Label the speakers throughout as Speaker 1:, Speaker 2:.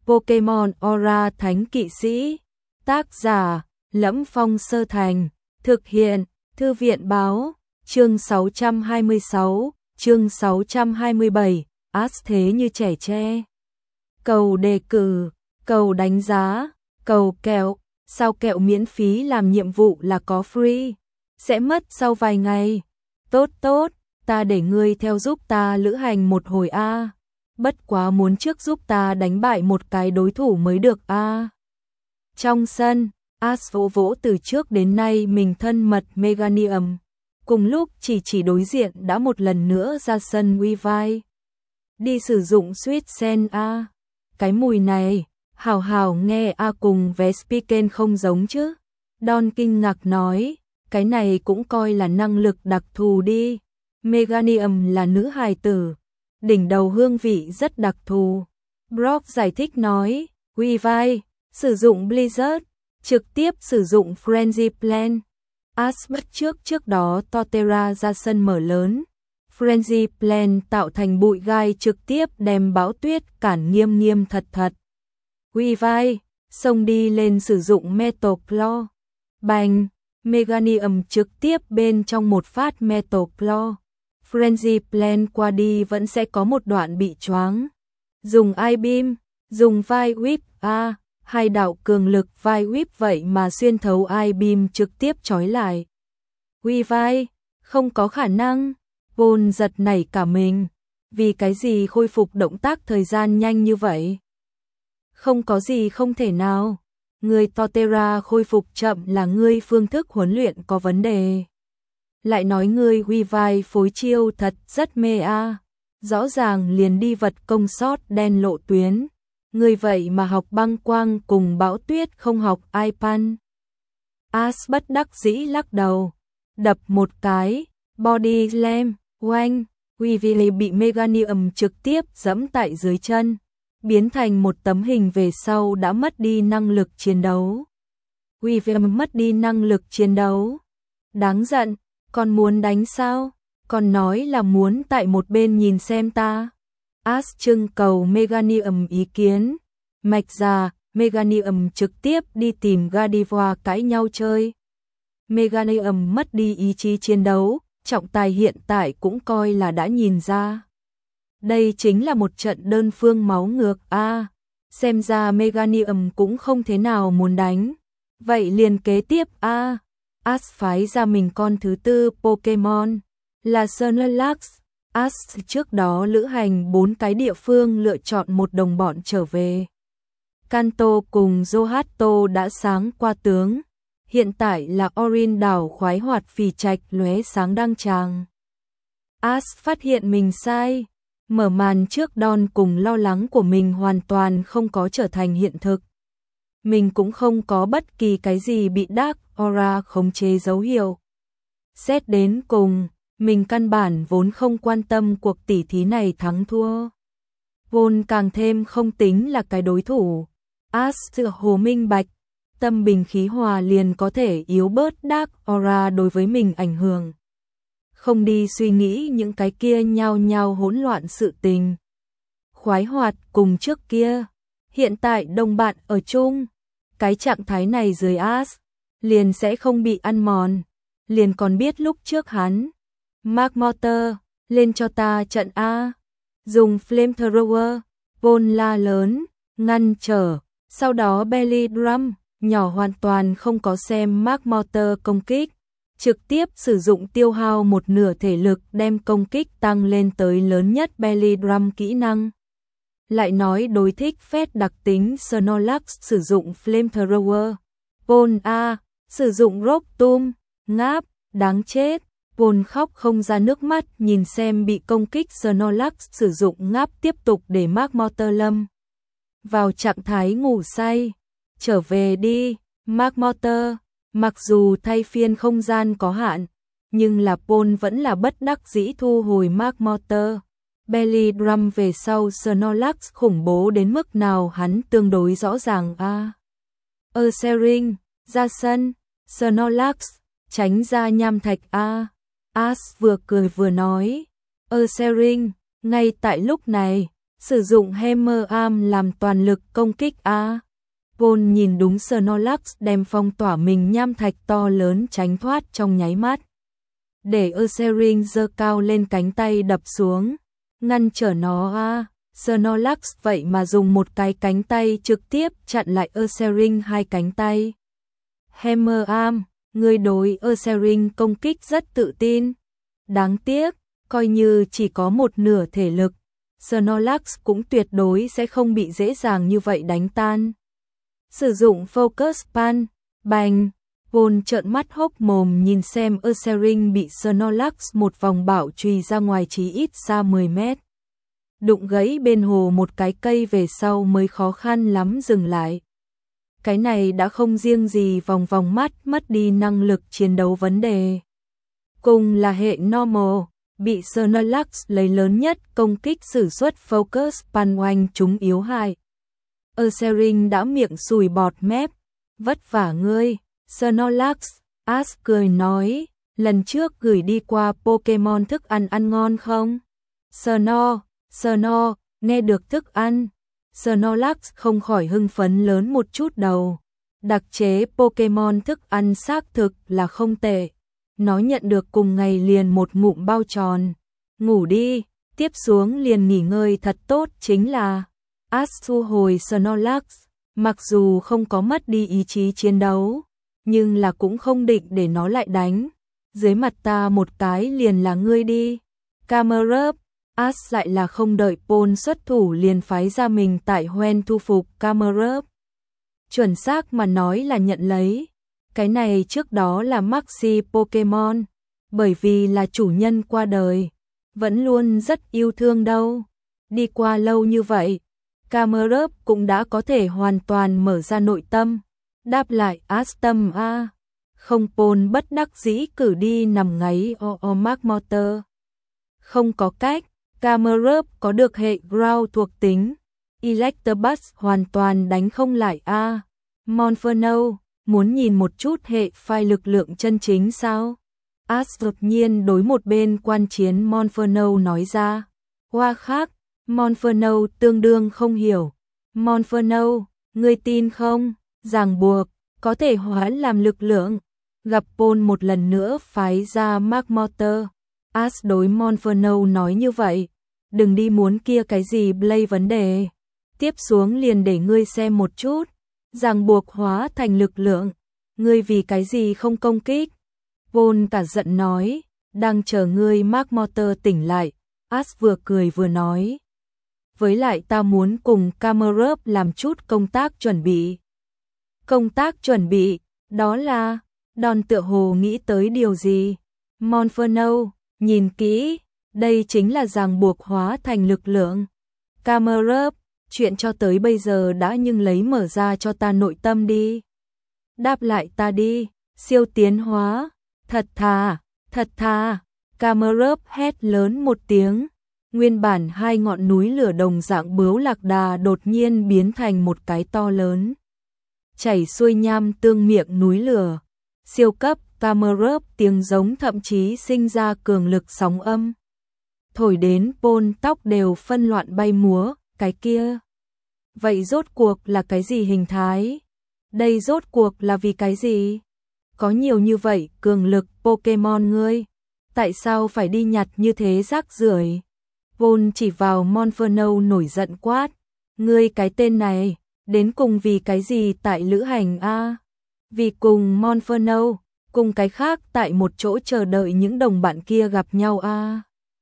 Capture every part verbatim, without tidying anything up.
Speaker 1: Pokemon Aura Thánh Kỵ Sĩ. Tác giả: Lẫm Phong Sơ Thành. Thực hiện: Thư viện báo. Chương sáu trăm hai mươi sáu, chương sáu trăm hai mươi bảy, Ash thế như trẻ tre. Cầu đề cử, cầu đánh giá, cầu kẹo, sao kẹo miễn phí làm nhiệm vụ là có free, sẽ mất sau vài ngày. Tốt tốt, ta để ngươi theo giúp ta lữ hành một hồi a. Bất quá muốn trước giúp ta đánh bại một cái đối thủ mới được a. Trong sân, Ash vỗ vỗ từ trước đến nay mình thân mật Meganium. Cùng lúc chỉ chỉ đối diện đã một lần nữa ra sân Weavile. Đi sử dụng Sweet Sen a. Cái mùi này, hào hào nghe a cùng Vespiquen không giống chứ. Don kinh ngạc nói, cái này cũng coi là năng lực đặc thù đi. Meganium là nữ hài tử, đỉnh đầu hương vị rất đặc thù. Brock giải thích nói, Weavile, sử dụng Blizzard, trực tiếp sử dụng Frenzy Plan. Ash bắt trước trước đó Torterra ra sân mở lớn. Frenzy Plan tạo thành bụi gai trực tiếp đem bão tuyết cản nghiêm nghiêm thật thật. Weavile, xông đi lên sử dụng Metal Claw. Bành, Meganium trực tiếp bên trong một phát Metal Claw. Frenzy Plan qua đi vẫn sẽ có một đoạn bị choáng. Dùng I-Beam, dùng vai whip a. Hai đạo cường lực vai whip vậy mà xuyên thấu I-Beam trực tiếp trói lại. Weavile, không có khả năng. Vôn giật nảy cả mình. Vì cái gì khôi phục động tác thời gian nhanh như vậy? Không có gì không thể nào. Người Torterra khôi phục chậm là ngươi phương thức huấn luyện có vấn đề. Lại nói ngươi Weavile phối chiêu thật rất mê a. Rõ ràng liền đi vật công sót đen lộ tuyến. Người vậy mà học băng quang cùng bão tuyết không học I-Pan. Ash bất đắc dĩ lắc đầu. Đập một cái, body slam, oanh, Weavile bị Meganium trực tiếp giẫm tại dưới chân, biến thành một tấm hình về sau đã mất đi năng lực chiến đấu. Weavile mất đi năng lực chiến đấu. Đáng giận, còn muốn đánh sao? Còn nói là muốn tại một bên nhìn xem ta. Ash trưng cầu Meganium ý kiến. Mạch ra, Meganium trực tiếp đi tìm Gardevoir cãi nhau chơi. Meganium mất đi ý chí chiến đấu, trọng tài hiện tại cũng coi là đã nhìn ra. Đây chính là một trận đơn phương máu ngược a. À, xem ra Meganium cũng không thế nào muốn đánh. Vậy liền kế tiếp a. À, Ash phái ra mình con thứ tư Pokemon là Snorlax. Ash trước đó lữ hành bốn cái địa phương lựa chọn một đồng bọn trở về. Kanto cùng Johto đã sáng qua tướng. Hiện tại là Orin đảo khoái hoạt phì trạch lóe sáng đăng tràng. Ash phát hiện mình sai. Mở màn trước Don cùng lo lắng của mình hoàn toàn không có trở thành hiện thực. Mình cũng không có bất kỳ cái gì bị Dark Aura khống chế dấu hiệu. Xét đến cùng, mình căn bản vốn không quan tâm cuộc tỉ thí này thắng thua. Vốn càng thêm không tính là cái đối thủ. Ash tựa hồ minh bạch, tâm bình khí hòa liền có thể yếu bớt Dark Aura đối với mình ảnh hưởng. Không đi suy nghĩ những cái kia nhao nhao hỗn loạn sự tình. Khoái hoạt cùng trước kia, hiện tại đồng bạn ở chung. Cái trạng thái này dưới Ash, liền sẽ không bị ăn mòn. Liền còn biết lúc trước hắn. Magmortar, lên cho ta trận A. Dùng Flamethrower, Vôn la lớn, ngăn trở. Sau đó Belly Drum, nhỏ hoàn toàn không có xem Magmortar công kích. Trực tiếp sử dụng tiêu hao một nửa thể lực đem công kích tăng lên tới lớn nhất Belly Drum kỹ năng. Lại nói đối thích phép đặc tính Snorlax sử dụng Flamethrower. Vôn A, sử dụng Rock Tomb, ngáp, đáng chết. Vôn khóc không ra nước mắt nhìn xem bị công kích Snorlax sử dụng ngáp tiếp tục để Magmortar lâm vào trạng thái ngủ say. Trở về đi, Magmortar. Mặc dù thay phiên không gian có hạn, nhưng là Pôn vẫn là bất đắc dĩ thu hồi Magmortar. Belly Drum về sau Snorlax khủng bố đến mức nào hắn tương đối rõ ràng a. Ursaring, ra sân, Snorlax, tránh ra nham thạch a. Ash vừa cười vừa nói, Ursaring, ngay tại lúc này, Sử dụng Hammer Arm làm toàn lực công kích a. Paul nhìn đúng Snorlax đem phong tỏa mình nham thạch to lớn tránh thoát trong nháy mắt. Để Ursaring giơ cao lên cánh tay đập xuống, ngăn trở nó a. Snorlax vậy mà dùng một cái cánh tay trực tiếp chặn lại Ursaring hai cánh tay. Hammer Arm, người đối Ursaring công kích rất tự tin. Đáng tiếc, coi như chỉ có một nửa thể lực, Snorlax cũng tuyệt đối sẽ không bị dễ dàng như vậy đánh tan. Sử dụng Focus Pan, bành, Paul trợn mắt hốc mồm nhìn xem Ursaring bị Snorlax một vòng bảo chùy ra ngoài chí ít xa mười mét. Đụng gãy bên hồ một cái cây về sau mới khó khăn lắm dừng lại. Cái này đã không riêng gì vòng vòng mắt mất đi năng lực chiến đấu vấn đề. Cùng là hệ normal, bị Snorlax lấy lớn nhất công kích sử xuất Focus Pan oanh chúng yếu hại. Ursaring đã miệng sùi bọt mép, vất vả ngươi, Snorlax, Ash cười nói, lần trước gửi đi qua Pokemon thức ăn ăn ngon không? Snor, Snor, nghe được thức ăn, Snorlax không khỏi hưng phấn lớn một chút đầu. Đặc chế Pokemon thức ăn xác thực là không tệ. Nó nhận được cùng ngày liền một ngụm bao tròn. Ngủ đi, tiếp xuống liền nghỉ ngơi thật tốt chính là. Ash thu hồi Snorlax, mặc dù không có mất đi ý chí chiến đấu, nhưng là cũng không định để nó lại đánh. Dưới mặt ta một cái liền là ngươi đi. Camerupt, Ash lại là không đợi Paul xuất thủ liền phái ra mình tại Hoenn thu phục Camerupt. Chuẩn xác mà nói là nhận lấy. Cái này trước đó là Maxi Pokemon, bởi vì là chủ nhân qua đời, vẫn luôn rất yêu thương đâu. Đi qua lâu như vậy, Camerupt cũng đã có thể hoàn toàn mở ra nội tâm, đáp lại Ash tâm a. Không, Paul bất đắc dĩ cử đi nằm ngáy o o Magmortar. Không có cách, Camerupt có được hệ Ground thuộc tính, Electabuzz hoàn toàn đánh không lại a. Monferno, muốn nhìn một chút hệ phai lực lượng chân chính sao? Ash đột nhiên đối một bên quan chiến Monferno nói ra. Hoa khác, Monferno tương đương không hiểu. Monferno, ngươi tin không? Ràng buộc, có thể hóa làm lực lượng. Gặp Paul một lần nữa phái ra Magmortar. Ash đối Monferno nói như vậy. Đừng đi muốn kia cái gì Blaze vấn đề. Tiếp xuống liền để ngươi xem một chút. Ràng buộc hóa thành lực lượng. Ngươi vì cái gì không công kích? Paul cả giận nói. Đang chờ ngươi Magmortar tỉnh lại. Ash vừa cười vừa nói. Với lại ta muốn cùng Camerupt làm chút công tác chuẩn bị. Công tác chuẩn bị, đó là, Đòn tựa hồ nghĩ tới điều gì. Monferno, nhìn kỹ, đây chính là ràng buộc hóa thành lực lượng. Camerupt, chuyện cho tới bây giờ đã nhưng lấy mở ra cho ta nội tâm đi. Đáp lại ta đi, siêu tiến hóa, thật thà, thật thà. Camerupt hét lớn một tiếng. Nguyên bản hai ngọn núi lửa đồng dạng bướu lạc đà đột nhiên biến thành một cái to lớn. Chảy xuôi nham tương miệng núi lửa. Siêu cấp Camerupt tiếng giống thậm chí sinh ra cường lực sóng âm. Thổi đến Paul tóc đều phân loạn bay múa, cái kia. Vậy rốt cuộc là cái gì hình thái? Đây rốt cuộc là vì cái gì? Có nhiều như vậy cường lực Pokemon ngươi. Tại sao phải đi nhặt như thế rác rưởi? Paul chỉ vào Monferno nổi giận quát. Ngươi cái tên này, đến cùng vì cái gì tại lữ hành a? Vì cùng Monferno, cùng cái khác tại một chỗ chờ đợi những đồng bạn kia gặp nhau a.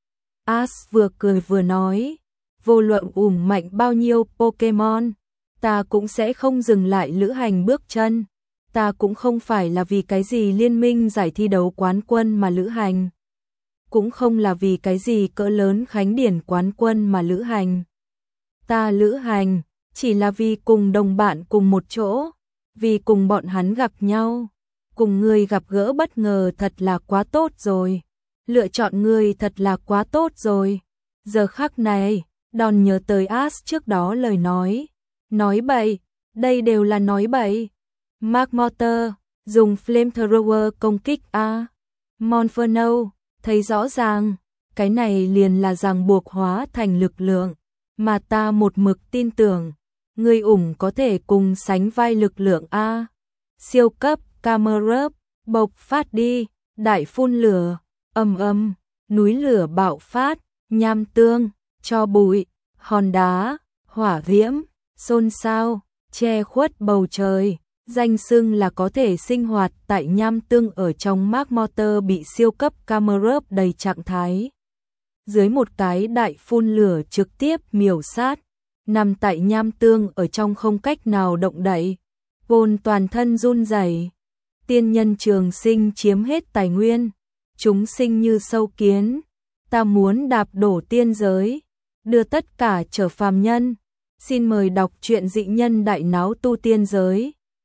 Speaker 1: Ash vừa cười vừa nói. Vô luận ủng mạnh bao nhiêu Pokemon, ta cũng sẽ không dừng lại lữ hành bước chân. Ta cũng không phải là vì cái gì liên minh giải thi đấu quán quân mà lữ hành. Cũng không là vì cái gì cỡ lớn khánh điển quán quân mà lữ hành. Ta lữ hành, chỉ là vì cùng đồng bạn cùng một chỗ, vì cùng bọn hắn gặp nhau. Cùng ngươi gặp gỡ bất ngờ thật là quá tốt rồi. Lựa chọn ngươi thật là quá tốt rồi. Giờ khắc này, Đòn nhớ tới Ash trước đó lời nói. Nói bậy, đây đều là nói bậy. Magmortar, dùng Flamethrower công kích a. Monferno, thấy rõ ràng, cái này liền là ràng buộc hóa thành lực lượng. mà ta một mực tin tưởng, người ủng có thể cùng sánh vai lực lượng A. Siêu cấp Camerub, bộc phát đi, đại phun lửa, ầm ầm, núi lửa bạo phát, nham tương, tro bụi, hòn đá, hỏa diễm, xôn xao, che khuất bầu trời. Danh xưng là có thể sinh hoạt tại nham tương ở trong Mark Motor bị siêu cấp Camerub đầy trạng thái. Dưới một cái đại phun lửa trực tiếp miểu sát, nằm tại nham tương ở trong không cách nào động đậy, Paul toàn thân run rẩy. Tiên nhân trường sinh chiếm hết tài nguyên, chúng sinh như sâu kiến, ta muốn đạp đổ tiên giới, đưa tất cả trở phàm nhân. Xin mời đọc truyện Dị Nhân Đại Náo Tu Tiên Giới.